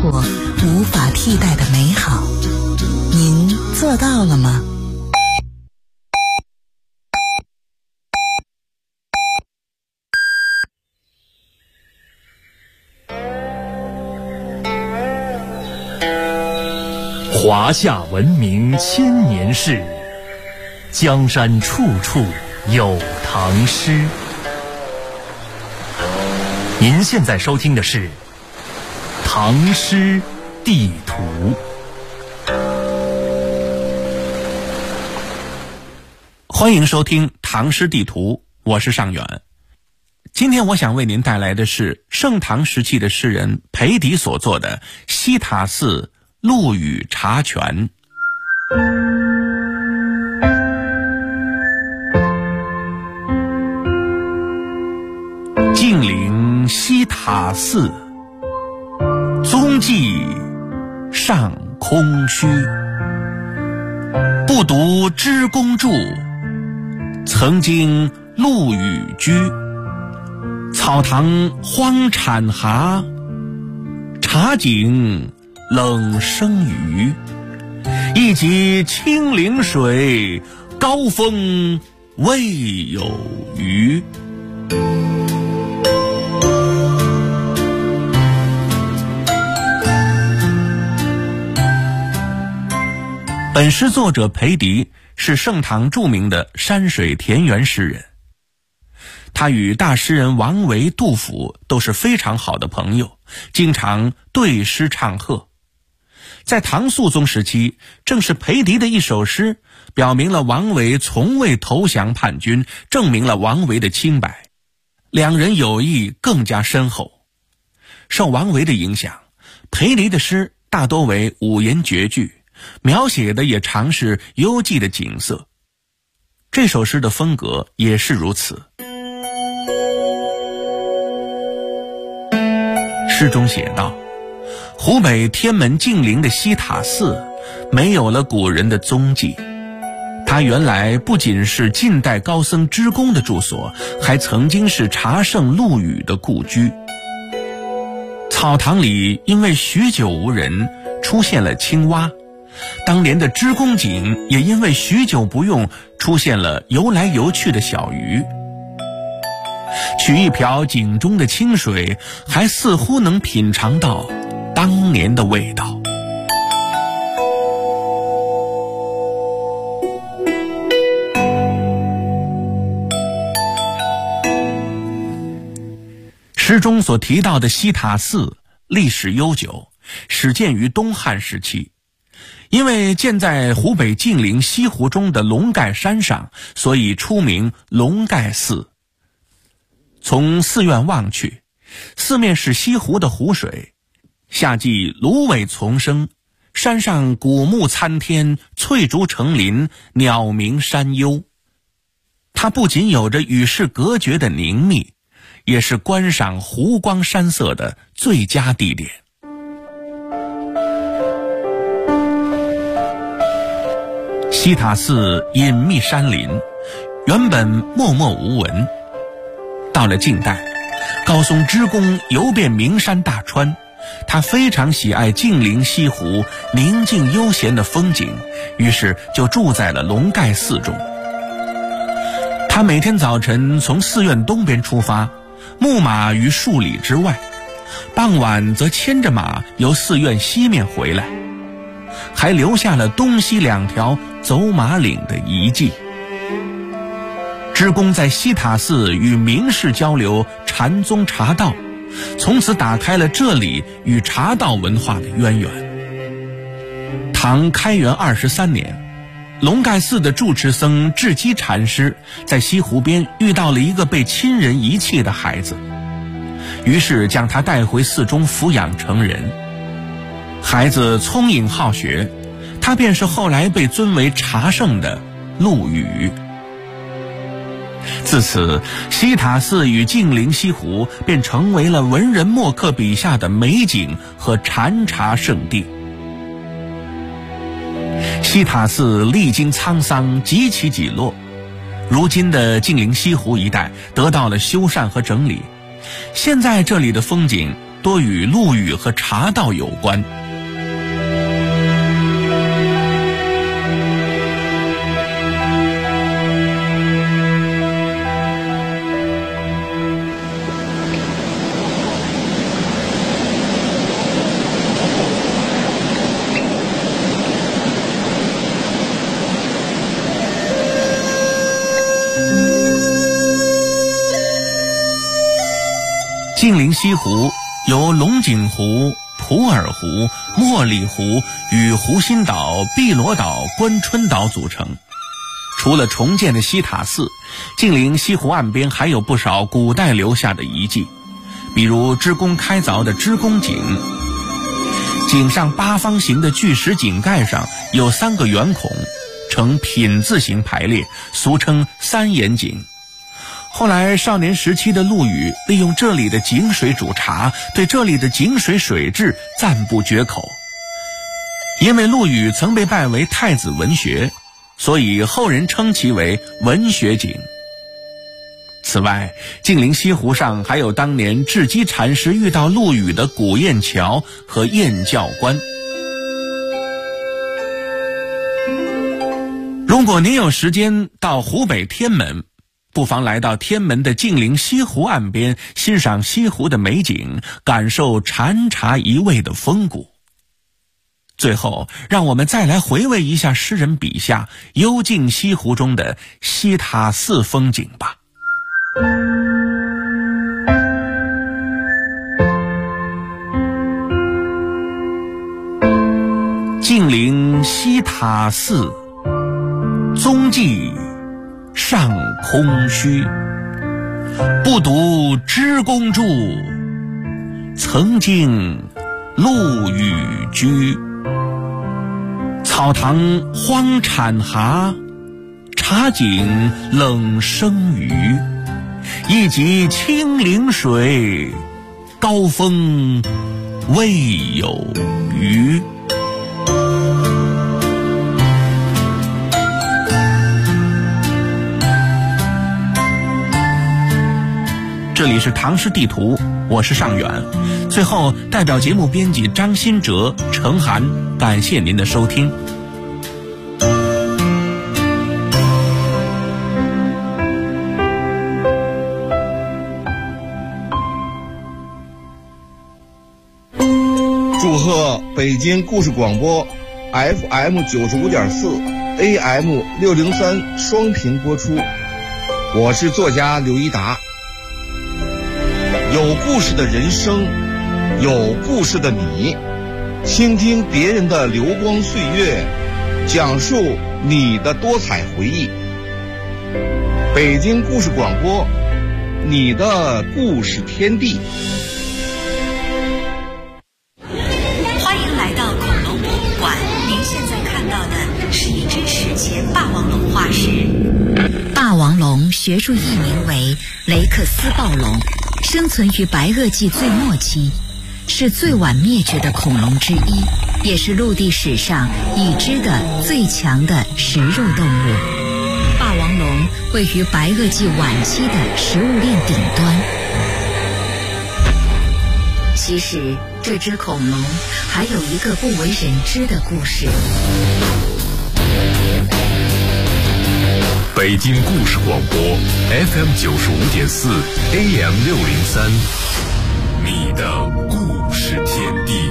活无法替代的美好，您做到了吗？ 华夏文明千年事，江山处处有唐诗。您现在收听的是《唐诗地图》。 欢迎收听《唐诗地图》，我是尚远。今天我想为您带来的是盛唐时期的诗人裴迪所作的《西塔寺陆羽茶泉》。晋陵西塔寺，踪迹尚空虚。不独知公著，曾经陆羽居。草堂荒产蛤，茶井冷生鱼。一级清灵水，高峰未有余。本诗作者裴迪是盛唐著名的山水田园诗人，他与大诗人王维、杜甫都是非常好的朋友，经常对诗唱和。在唐肃宗时期，正是裴迪的一首诗表明了王维从未投降叛军，证明了王维的清白，两人友谊更加深厚。受王维的影响，裴迪的诗大多为五言绝句，描写的也常是幽寂的景色。这首诗的风格也是如此。诗中写道，湖北天门净陵的西塔寺没有了古人的踪迹，它原来不仅是近代高僧知公的住所，还曾经是茶圣陆羽的故居。草堂里因为许久无人，出现了青蛙，当年的知公井也因为许久不用，出现了游来游去的小鱼。取一瓢井中的清水，还似乎能品尝到当年的味道。诗中所提到的西塔寺历史悠久，始建于东汉时期。因为建在湖北晋陵西湖中的龙盖山上，所以出名龙盖寺。从寺院望去，四面是西湖的湖水，夏季芦苇丛生，山上古木参天，翠竹成林，鸟鸣山幽。它不仅有着与世隔绝的宁谧，也是观赏湖光山色的最佳地点。西塔寺隐秘山林，原本默默无闻。到了近代，高宗知公游遍名山大川，他非常喜爱晋陵西湖宁静悠闲的风景，于是就住在了龙盖寺中。他每天早晨从寺院东边出发，牧马于数里之外，傍晚则牵着马由寺院西面回来，还留下了东西两条走马岭的遗迹。知公在西塔寺与名士交流禅宗茶道，从此打开了这里与茶道文化的渊源。唐开元23年，龙盖寺的住持僧智基禅师在西湖边遇到了一个被亲人遗弃的孩子，于是将他带回寺中抚养成人。孩子聪颖好学，他便是后来被尊为茶圣的陆羽。自此，西塔寺与晋陵西湖便成为了文人墨客笔下的美景和禅茶圣地。西塔寺历经沧桑，几起几落，如今的晋陵西湖一带得到了修缮和整理，现在这里的风景多与陆羽和茶道有关。晋陵西湖由龙井湖、普洱湖、茉莉湖与湖心岛、碧螺岛、关春岛组成。除了重建的西塔寺，晋陵西湖岸边还有不少古代留下的遗迹，比如支工开凿的支工井，井上八方形的巨石井盖上有3个圆孔，呈品字形排列，俗称三眼井。后来少年时期的陆羽利用这里的井水煮茶，对这里的井水水质赞不绝口。因为陆羽曾被拜为太子文学，所以后人称其为文学井。此外，晋陵西湖上还有当年智积禅师遇到陆羽的古雁桥和雁教观。如果您有时间到湖北天门，不妨来到天门的晋陵西湖岸边，欣赏西湖的美景，感受禅茶一味的风骨。最后，让我们再来回味一下诗人笔下幽静西湖中的西塔寺风景吧。晋陵西塔寺，踪迹上空虚。不独支工住，曾经陆羽居。草堂荒产蛤，茶井冷生鱼。一级清灵水，高峰未有余。这里是唐诗地图，我是尚远。最后，代表节目编辑张新哲、程涵，感谢您的收听。 祝贺北京故事广播 FM 95.4 AM 603双频播出。我是作家刘一达。有故事的人生，有故事的你，倾听别人的流光岁月，讲述你的多彩回忆。北京故事广播，你的故事天地。 欢迎来到恐龙博物馆，您现在看到的是一只史前霸王龙化石。霸王龙学术译名为雷克斯暴龙，生存于白垩纪最末期，是最晚灭绝的恐龙之一，也是陆地史上已知的最强的食肉动物。霸王龙位于白垩纪晚期的食物链顶端。其实，这只恐龙还有一个不为人知的故事。 北京故事广播 FM 95.4 AM 603，你的故事天地。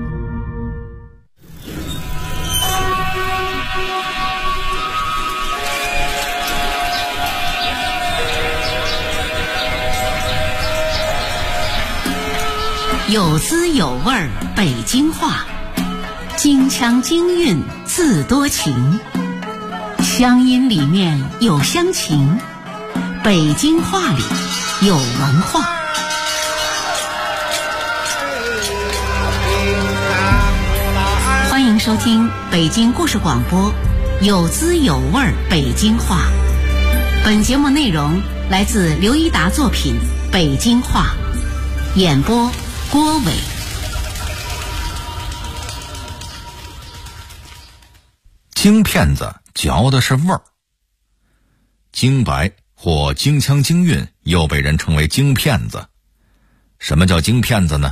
有滋有味儿北京话，京腔京韵字多情，乡音里面有乡情，北京话里有文化。欢迎收听北京故事广播，有滋有味儿北京话。本节目内容来自刘一达作品《北京话》，演播郭伟。 京片子嚼的是味儿。京白或京腔京韵又被人称为京片子。什么叫京片子呢？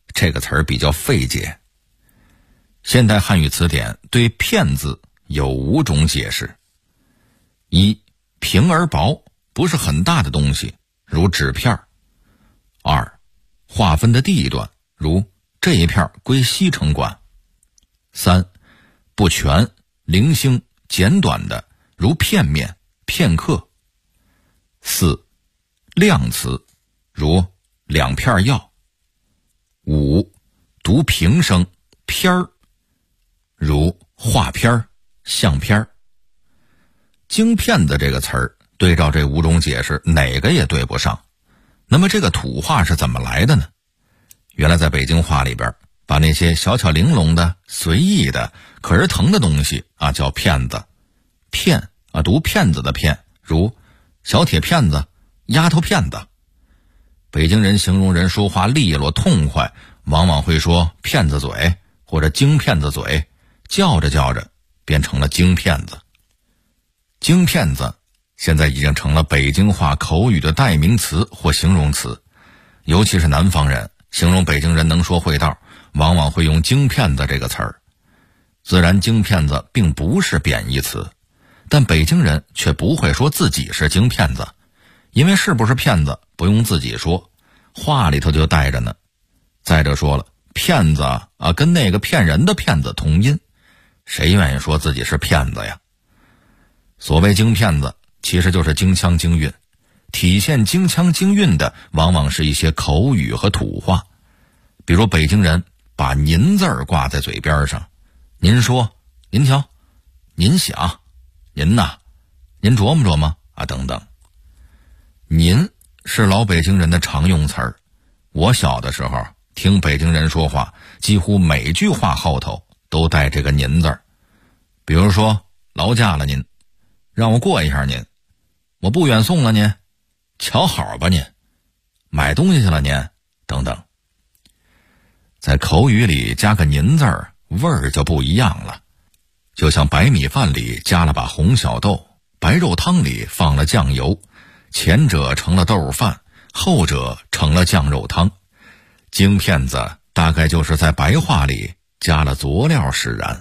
这个词儿比较费解。现代汉语词典对骗字有5种解释：一、平而薄，不是很大的东西，如纸片；二、划分的地段，如这一片归西城管；三、不全、零星、简短的，如片面、片刻；四、量词，如2片药；五、读平声、片儿，如画片、相片。京片子这个词儿对照这5种解释，哪个也对不上。那么这个土话是怎么来的呢？原来在北京话里边，把那些小巧玲珑的、随意的、可儿疼的东西啊叫骗子。骗啊，读骗子的骗，如小铁片子、丫头片子。北京人形容人说话利落痛快，往往会说骗子嘴或者京骗子嘴，叫着叫着变成了京骗子。京骗子现在已经成了北京话口语的代名词或形容词，尤其是南方人形容北京人能说会道，往往会用京骗子这个词儿。自然京骗子并不是贬义词，但北京人却不会说自己是京骗子，因为是不是骗子不用自己说，话里头就带着呢。再者说了，骗子啊跟那个骗人的骗子同音，谁愿意说自己是骗子呀？所谓京骗子其实就是京腔京韵，体现京腔京韵的往往是一些口语和土话。比如北京人把您字儿挂在嘴边上，您说、您瞧、您想、您呐、您琢磨琢磨啊等等。您是老北京人的常用词儿，我小的时候听北京人说话，几乎每句话后头都带这个您字儿。比如说劳驾了您，让我过一下您，我不远送了您，瞧好吧您，买东西去了您等等。在口语里加个您字儿，味儿就不一样了。就像白米饭里加了把红小豆，白肉汤里放了酱油，前者成了豆饭，后者成了酱肉汤。京骗子大概就是在白话里加了佐料使然。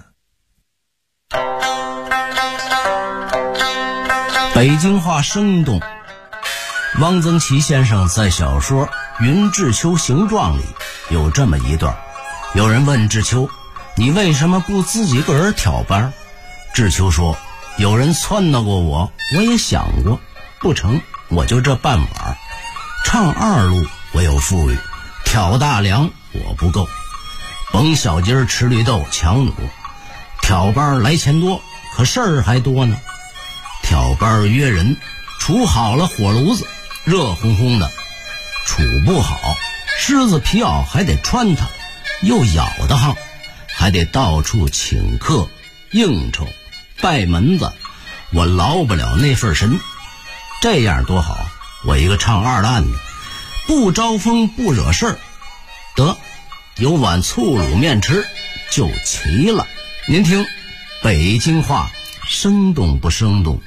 北京话生动。汪曾祺先生在小说《云志秋形状》里有这么一段，有人问志秋，你为什么不自己个儿挑班？志秋说，有人撺掇过我也想过，不成，我就这半碗。唱二路我有富裕，挑大梁我不够，甭小鸡儿吃绿豆强弩，挑班来钱多，可事儿还多呢。挑班约人，处好了火炉子，热烘烘的；处不好，狮子皮袄还得穿它，又咬得慌，还得到处请客应酬拜门子，我劳不了那份神。这样多好，我一个唱二的案子，不招风不惹事儿，得有碗醋卤面吃就齐了。您听北京话生动不生动？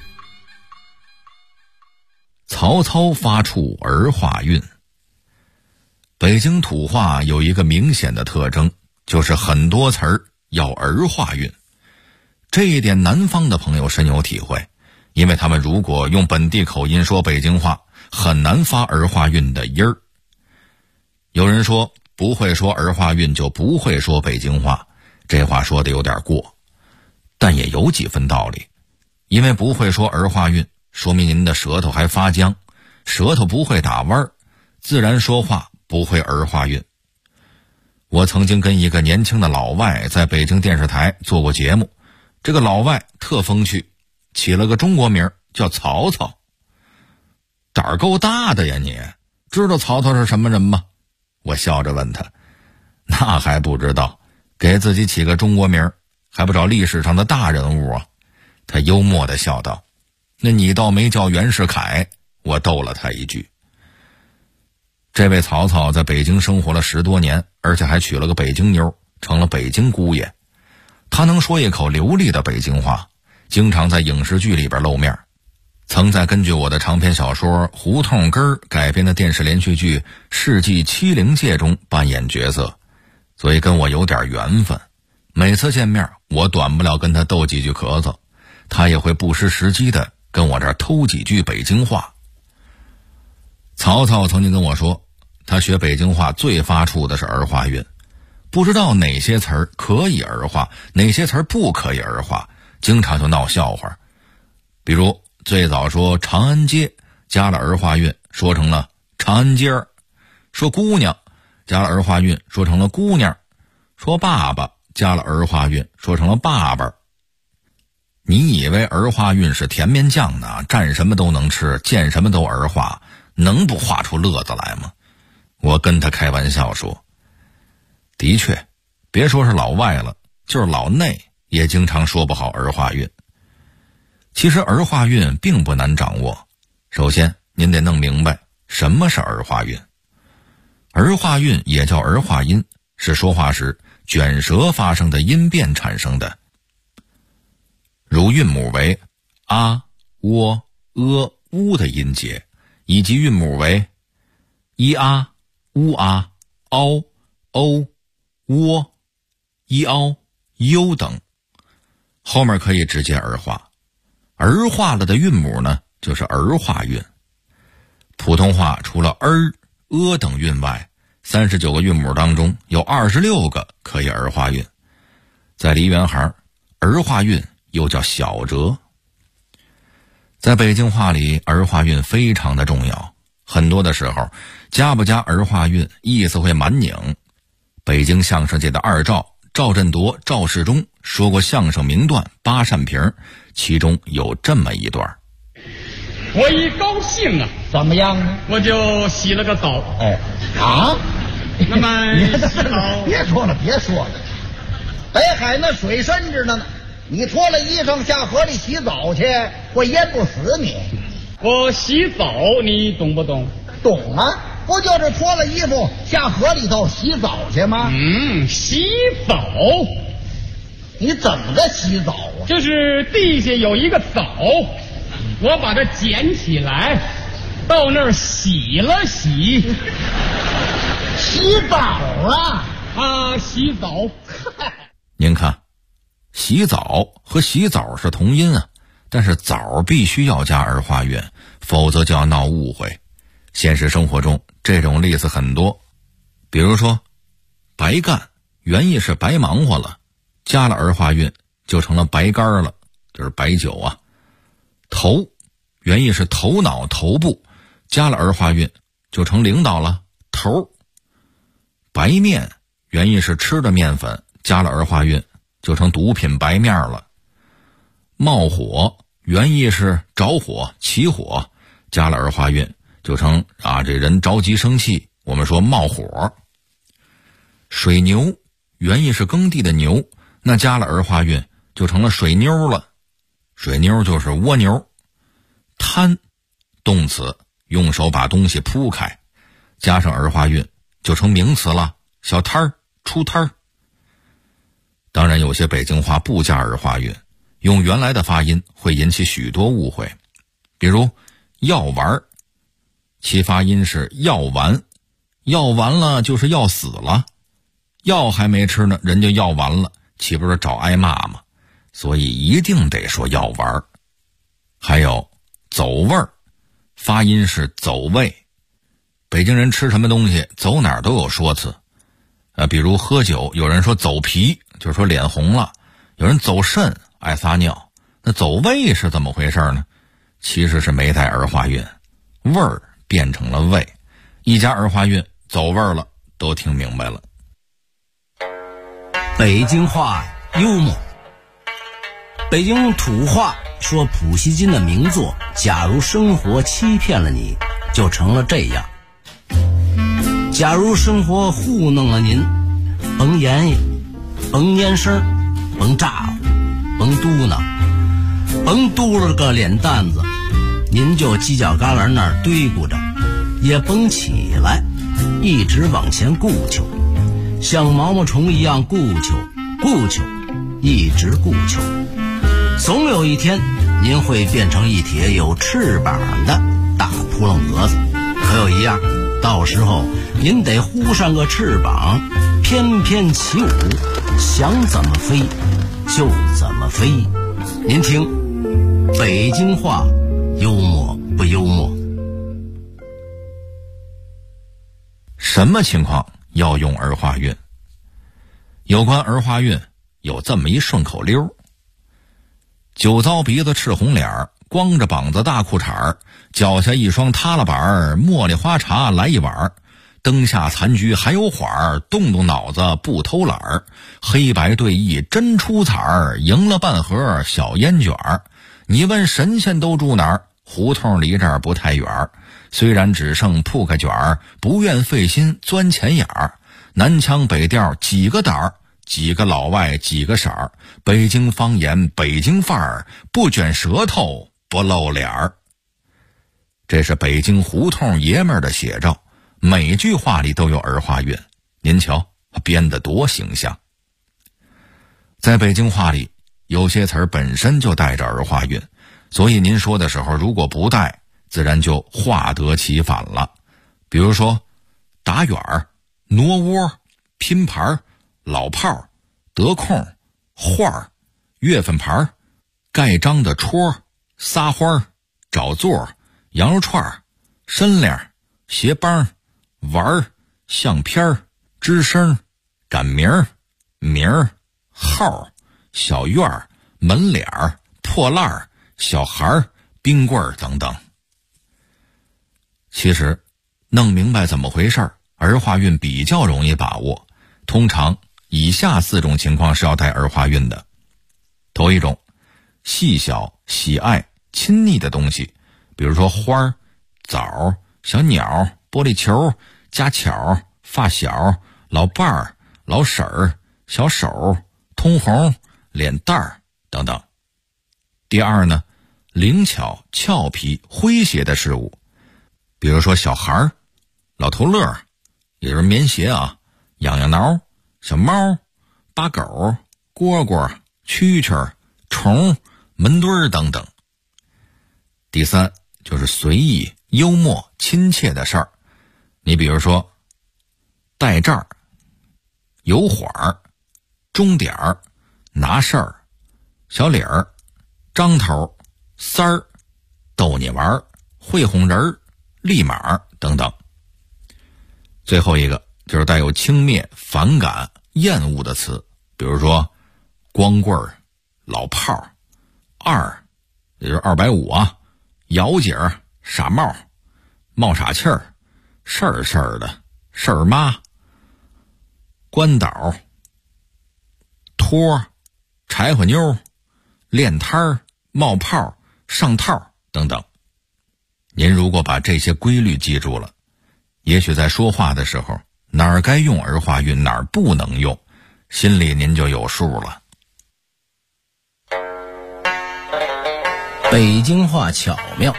曹操发出儿化韵。北京土话有一个明显的特征，就是很多词儿要儿化韵。这一点南方的朋友深有体会，因为他们如果用本地口音说北京话，很难发儿化韵的音儿。有人说不会说儿化韵就不会说北京话，这话说的有点过，但也有几分道理。因为不会说儿化韵，说明您的舌头还发僵，舌头不会打弯，自然说话不会儿化韵。我曾经跟一个年轻的老外在北京电视台做过节目，这个老外特风趣，起了个中国名叫曹操。胆儿够大的呀，你知道曹操是什么人吗？我笑着问他，那还不知道，给自己起个中国名还不找历史上的大人物啊？他幽默地笑道，那你倒没叫袁世凯。我逗了他一句。这位曹操在北京生活了10多年，而且还娶了个北京妞，成了北京姑爷。他能说一口流利的北京话，经常在影视剧里边露面，曾在根据我的长篇小说《胡同根儿》改编的电视连续剧《世纪70届》中扮演角色， 所以跟我有点缘分。每次见面，我短不了跟他斗几句咳嗽，他也会不失时机的跟我这儿偷几句北京话。曹操曾经跟我说，他学北京话最发怵的是儿化韵，不知道哪些词儿可以儿化，哪些词儿不可以儿化，经常就闹笑话。比如最早说长安街，加了儿化韵，说成了长安街儿；说姑娘，加了儿化韵，说成了姑娘；说爸爸，加了儿化韵，说成了爸爸。你以为儿化韵是甜面酱呢？蘸什么都能吃，见什么都儿化，能不画出乐子来吗？我跟他开玩笑说，的确，别说是老外了，就是老内也经常说不好儿化韵。其实儿化韵并不难掌握，首先您得弄明白什么是儿化韵。儿化韵也叫儿化音，是说话时卷舌发生的音变产生的。如韵母为啊、喔、乌的音节，以及韵母为一啊、乌啊、凹、欧、喔、一凹、优等，后面可以直接儿化。儿化了的韵母呢，就是儿化韵。普通话除了儿、等韵外，39个韵母当中有26个可以儿化韵。在梨园行，儿化韵又叫小折。在北京话里，儿化韵非常的重要，很多的时候加不加儿化韵意思会蛮拧。北京相声界的二赵赵振铎、赵世忠说过相声名段八扇屏，其中有这么一段： 我一高兴啊， 怎么样呢？ 我就洗了个澡。 哦，啊， 那么洗澡别说了，别说了，北海那水深着呢，你脱了衣裳下河里洗澡去，会淹不死你。 我洗澡，你懂不懂？ 懂啊，不就是脱了衣服下河里头洗澡去吗？ 洗澡。 你怎么个洗澡啊？ 就是地下有一个澡，我把它捡起来，到那儿洗了洗。 洗澡啊？ 洗澡。 您看，洗澡和洗澡是同音啊，但是澡必须要加儿化韵，否则就要闹误会。现实生活中这种例子很多，比如说白干原意是白忙活了，加了儿化韵就成了白干了，就是白酒啊。头原意是头脑头部，加了儿化韵就成领导了，头。白面原意是吃的面粉，加了儿化韵就成毒品白面了。冒火原意是着火起火，加了儿化韵就成这人着急生气，我们说冒火。水牛原意是耕地的牛，那加了儿化韵就成了水妞了，水妞就是蜗牛。摊动词用手把东西铺开，加上儿化韵就成名词了，小摊儿出摊儿。当然有些北京话不加儿化韵，用原来的发音会引起许多误会。比如药丸，其发音是药丸，药完了就是要死了，药还没吃呢，人就药完了，岂不是找挨骂吗？所以一定得说药丸。还有走味儿，发音是走味。北京人吃什么东西走哪儿都有说辞，比如喝酒，有人说走脾，就是说脸红了；有人走肾，爱撒尿。那走味是怎么回事呢？其实是没带儿化韵，味儿变成了味，一加儿化韵，走味儿了，都听明白了。 北京话幽默。北京土话说普希金的名作《假如生活欺骗了你》就成了这样：假如生活糊弄了您，甭言语，甭蔫声，甭咋呼，甭嘟囔，甭嘟了个脸蛋子，您就犄角旮旯那儿堆咕着，也甭起来，一直往前顾求，像毛毛虫一样顾求，一直顾求。总有一天您会变成一帖有翅膀的大扑棱蛾子，可有一样，到时候您得呼上个翅膀， 翩翩起舞，想怎么飞就怎么飞。您听，北京话幽默不幽默？ 什么情况要用儿化韵？有关儿化韵有这么一顺口溜：酒糟鼻子赤红脸，光着膀子大裤衩，脚下一双塌了板，茉莉花茶来一碗，灯下残局还有缓，动动脑子不偷懒，黑白对弈真出彩，赢了半盒小烟卷。你问神仙都住哪儿？胡同离这儿不太远，虽然只剩铺个卷，不愿费心钻钱眼儿。南腔北调几个胆儿，几个老外几个色儿，北京方言北京范儿，不卷舌头不露脸儿。这是北京胡同爷们儿的写照，每句话里都有儿化韵，您瞧编得多形象。在北京话里，有些词儿本身就带着儿化韵，所以您说的时候如果不带，自然就话得其反了。比如说打远儿、挪窝、拼盘、老炮、得空、画儿、月份牌、盖章的戳、撒花、找座、羊肉串、参量、鞋帮、玩、相片、吱声、赶名、名、号、小院、门脸、破烂、小孩、冰棍等等。其实弄明白怎么回事，儿化韵比较容易把握。通常以下4种情况是要带儿化韵的。头一种，细小、喜爱、亲昵的东西，比如说花、枣、小鸟、玻璃球、家巧、发小、老伴儿、老婶儿、小手、通红、脸蛋儿等等。第二呢，灵巧、俏皮、诙谐的事物，比如说小孩、老头乐，也就是棉鞋啊，痒痒挠、小猫、八狗、蝈蝈、蛐蛐、虫、门墩儿等等。第三就是随意、幽默、亲切的事儿，你比如说带这儿、有缓儿、钟点儿、拿事儿、小理儿、张头、三儿、逗你玩、会哄人、立马等等。最后一个就是带有轻蔑、反感、厌恶的词，比如说光棍儿、老炮儿、二，也就是250啊，姚姐儿、傻帽、冒傻气儿、事儿事儿的、事儿妈、关岛、托、柴火妞、练摊儿、冒泡、上套等等。您如果把这些规律记住了，也许在说话的时候，哪儿该用儿化韵，哪儿不能用，心里您就有数了。 北京话巧妙。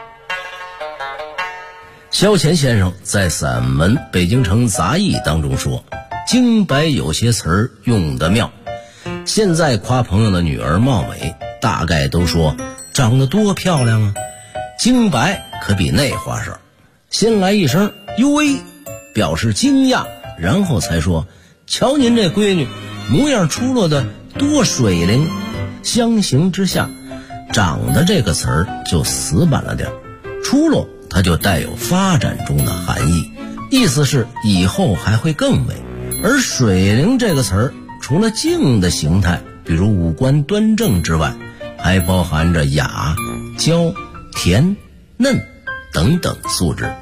萧乾先生在散文《北京城杂艺》当中说，京白有些词儿用得妙。现在夸朋友的女儿貌美，大概都说长得多漂亮啊。京白可比那话事儿，先来一声哟喂，表示惊讶，然后才说瞧您这闺女模样出落的多水灵。相形之下，长得这个词儿就死板了点，出落它就带有发展中的含义，意思是以后还会更美。而水灵这个词儿除了静的形态，比如五官端正之外，还包含着雅、娇、甜、嫩等等素质。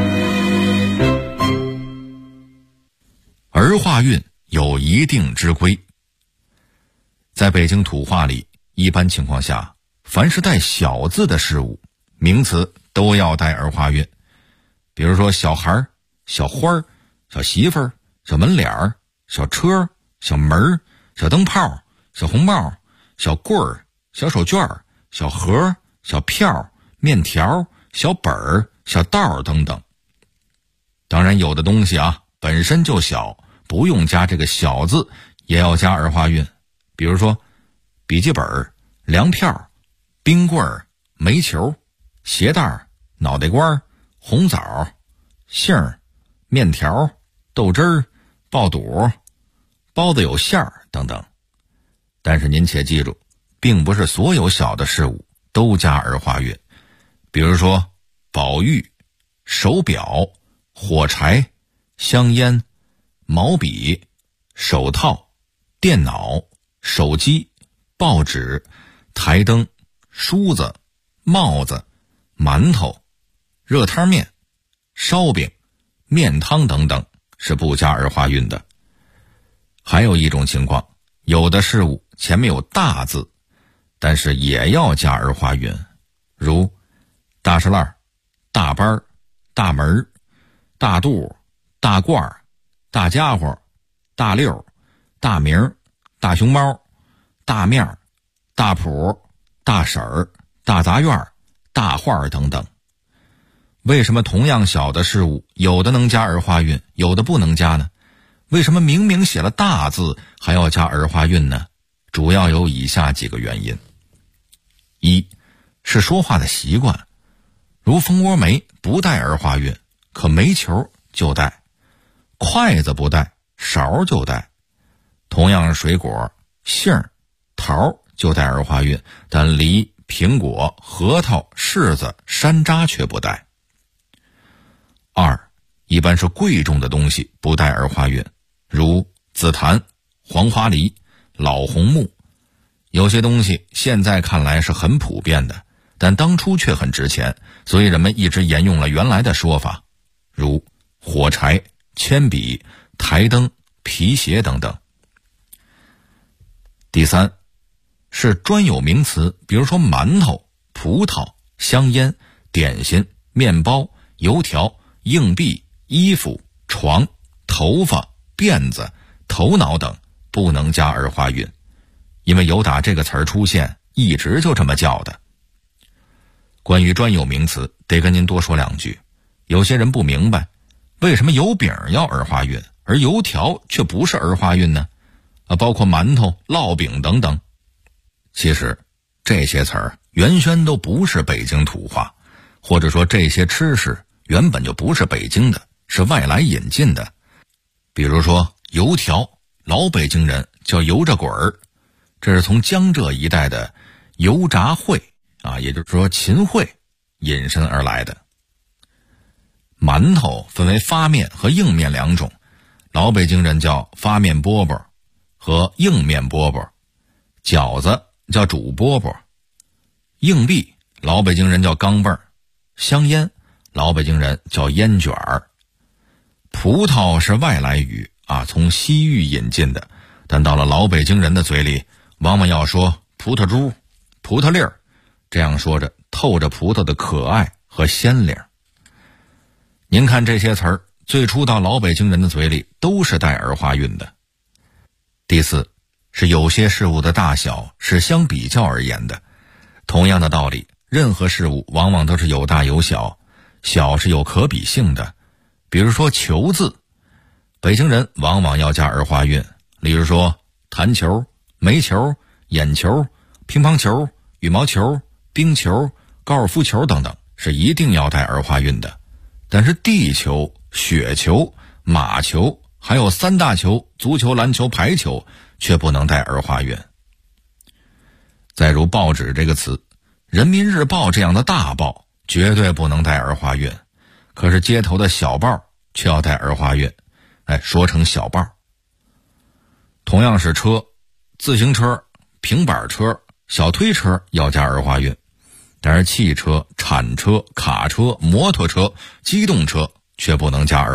儿化韵有一定之规。在北京土话里，一般情况下，凡是带小字的事物，名词都要带儿化韵。比如说小孩、小花、小媳妇儿、小门脸、小车、小门、小灯泡、小红帽、小棍儿、小手绢、小盒、小票、面条、小本儿、小道等等。当然有的东西啊本身就小，不用加这个小字，也要加儿化韵。比如说笔记本、粮票、冰棍、煤球、鞋带、脑袋瓜、红枣、杏、面条、豆汁儿、爆肚、 包子有馅儿等等。但是您且记住，并不是所有小的事物都加儿化韵。比如说宝玉、手表、火柴、香烟、毛笔、手套、电脑、手机、报纸、台灯、梳子、帽子、馒头、热汤面、烧饼、面汤等等是不加儿化韵的。还有一种情况，有的事物前面有大字，但是也要加儿化韵，如大石烂、大班、大门、大肚、大褂、大家伙、大六、大名、大熊猫、大面、大谱、大婶儿、大杂院、大画等等。为什么同样小的事物，有的能加儿化韵，有的不能加呢？为什么明明写了大字还要加儿化韵呢？主要有以下几个原因。一是说话的习惯，如蜂窝煤不带儿化韵，可煤球就带；筷子不带，勺就带。同样是水果，杏、桃就带儿化韵，但梨、苹果、核桃、柿子、山楂却不带。二，一般是贵重的东西不带儿化韵，如紫檀、黄花梨、老红木。有些东西现在看来是很普遍的，但当初却很值钱，所以人们一直沿用了原来的说法，如火柴、铅笔、台灯、皮鞋等等。第三，是专有名词，比如说馒头、葡萄、香烟、点心、面包、油条、硬币、衣服、床、头发、辫子、头脑等不能加儿化韵，因为有打这个词儿出现，一直就这么叫的。关于专有名词，得跟您多说两句。有些人不明白，为什么油饼要儿化韵，而油条却不是儿化韵呢？包括馒头、烙饼等等。其实这些词儿原先都不是北京土话，或者说这些吃食原本就不是北京的，是外来引进的。比如说油条，老北京人叫油炸滚儿，这是从江浙一带的油炸烩也就是说秦烩引申而来的。馒头分为发面和硬面两种，老北京人叫发面饽饽和硬面饽饽，饺子叫煮饽饽，硬币老北京人叫钢镚儿，香烟老北京人叫烟卷儿。葡萄是外来语从西域引进的，但到了老北京人的嘴里，往往要说葡萄珠、葡萄粒儿，这样说着透着葡萄的可爱和鲜灵。您看这些词儿，最初到老北京人的嘴里都是带儿化韵的。第四，是有些事物的大小是相比较而言的。同样的道理，任何事物往往都是有大有小，小是有可比性的。比如说球字，北京人往往要加儿化韵，例如说弹球、煤球、眼球、乒乓球、羽毛球、冰球、高尔夫球等等是一定要带儿化韵的。但是地球、雪球、马球还有三大球，足球、篮球、排球却不能带儿化韵。再如报纸这个词，人民日报这样的大报绝对不能带儿化韵，可是街头的小报却要带儿化韵，说成小报。同样是车，自行车、平板车、小推车要加儿化韵，但是汽车、铲车、卡车、摩托车、机动车却不能加儿